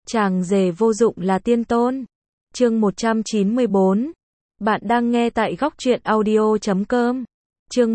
Chàng rể vô dụng là tiên tôn. Chương 194. Bạn đang nghe tại góc truyện audio.com. Chương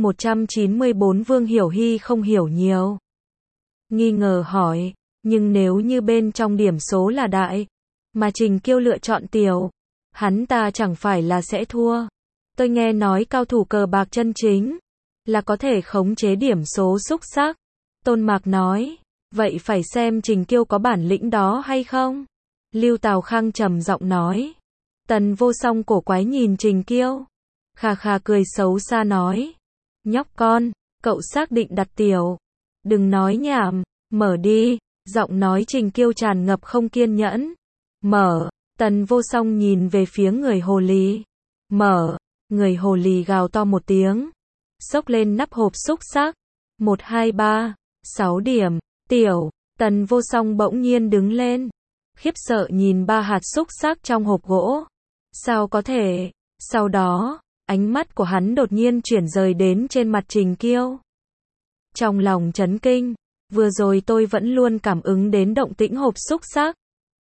194. Vương Hiểu Hy không hiểu nhiều. Nghi ngờ hỏi, nhưng nếu như bên trong điểm số là đại, mà Trình Kiêu lựa chọn tiểu, hắn ta chẳng phải là sẽ thua. Tôi nghe nói cao thủ cờ bạc chân chính là có thể khống chế điểm số xúc xắc. Tôn Mạc nói, vậy phải xem Trình Kiêu có bản lĩnh đó hay không? Lưu Tào Khang trầm giọng nói. Tần Vô Song cổ quái nhìn Trình Kiêu, khà khà cười xấu xa nói, nhóc con, cậu xác định đặt tiểu, đừng nói nhảm, mở đi. Giọng nói Trình Kiêu tràn ngập không kiên nhẫn. Mở. Tần Vô Song nhìn về phía người hồ ly. Mở. Người hồ ly gào to một tiếng, xốc lên nắp hộp xúc xắc. 1, 2, 3, 6 điểm. Tiểu. Tần Vô Song bỗng nhiên đứng lên, khiếp sợ nhìn 3 hạt xúc xắc trong hộp gỗ. Sao có thể? Sau đó, ánh mắt của hắn đột nhiên chuyển rời đến trên mặt Trình Kiêu. Trong lòng chấn kinh, vừa rồi tôi vẫn luôn cảm ứng đến động tĩnh hộp xúc xắc.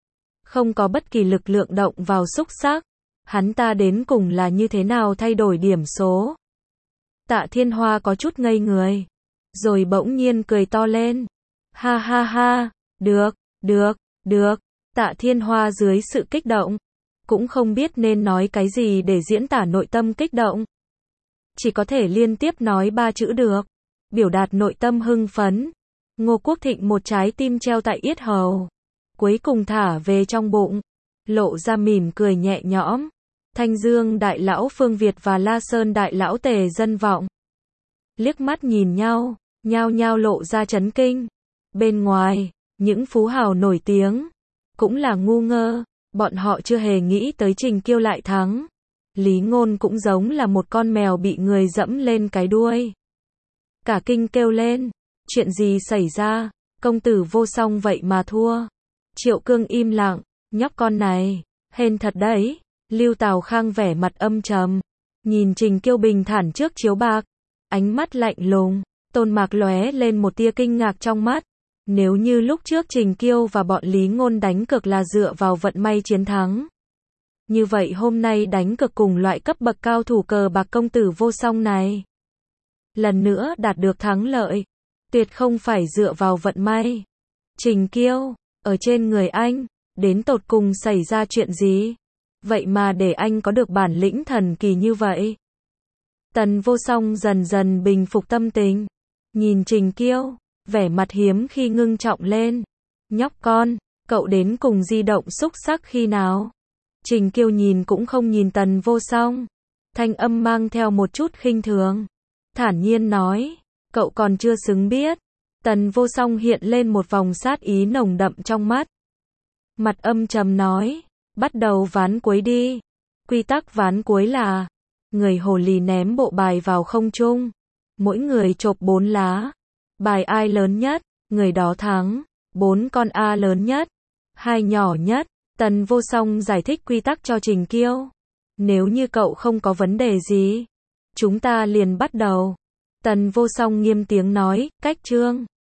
Không có bất kỳ lực lượng động vào xúc xắc. Hắn ta đến cùng là như thế nào thay đổi điểm số? Tạ Thiên Hoa có chút ngây người, rồi bỗng nhiên cười to lên. Ha ha ha, được, được, được. Tạ Thiên Hoa dưới sự kích động, cũng không biết nên nói cái gì để diễn tả nội tâm kích động. Chỉ có thể liên tiếp nói 3 chữ được, biểu đạt nội tâm hưng phấn. Ngô Quốc Thịnh một trái tim treo tại yết hầu, cuối cùng thả về trong bụng, lộ ra mỉm cười nhẹ nhõm. Thanh Dương đại lão Phương Việt và La Sơn đại lão Tề Dân Vọng liếc mắt nhìn nhau, nhao nhao lộ ra chấn kinh. Bên ngoài, những phú hào nổi tiếng cũng là ngu ngơ, bọn họ chưa hề nghĩ tới Trình Kiêu lại thắng. Lý Ngôn cũng giống là một con mèo bị người dẫm lên cái đuôi, cả kinh kêu lên, chuyện gì xảy ra, công tử Vô Song vậy mà thua. Triệu Cương im lặng, nhóc con này, hên thật đấy. Lưu Tào Khang vẻ mặt âm trầm, nhìn Trình Kiêu bình thản trước chiếu bạc, ánh mắt lạnh lùng. Tôn Mạc lóe lên một tia kinh ngạc trong mắt. Nếu như lúc trước Trình Kiêu và bọn Lý Ngôn đánh cược là dựa vào vận may chiến thắng, như vậy hôm nay đánh cược cùng loại cấp bậc cao thủ cờ bạc công tử Vô Song này, lần nữa đạt được thắng lợi, tuyệt không phải dựa vào vận may. Trình Kiêu, ở trên người anh, đến tột cùng xảy ra chuyện gì? Vậy mà để anh có được bản lĩnh thần kỳ như vậy. Tần Vô Song dần dần bình phục tâm tình, nhìn Trình Kiêu, vẻ mặt hiếm khi ngưng trọng lên. Nhóc con, cậu đến cùng di động xúc xắc khi nào? Trình Kiêu nhìn cũng không nhìn Tần Vô Song, thanh âm mang theo một chút khinh thường, thản nhiên nói, cậu còn chưa xứng biết. Tần Vô Song hiện lên một vòng sát ý nồng đậm trong mắt, mặt âm trầm nói, bắt đầu ván cuối đi. Quy tắc ván cuối là, người hồ ly ném bộ bài vào không trung, mỗi người chộp 4 lá, bài ai lớn nhất, người đó thắng. 4 con A lớn nhất, 2 nhỏ nhất. Tần Vô Song giải thích quy tắc cho Trình Kiêu. Nếu như cậu không có vấn đề gì, chúng ta liền bắt đầu. Tần Vô Song nghiêm tiếng nói, cách chương.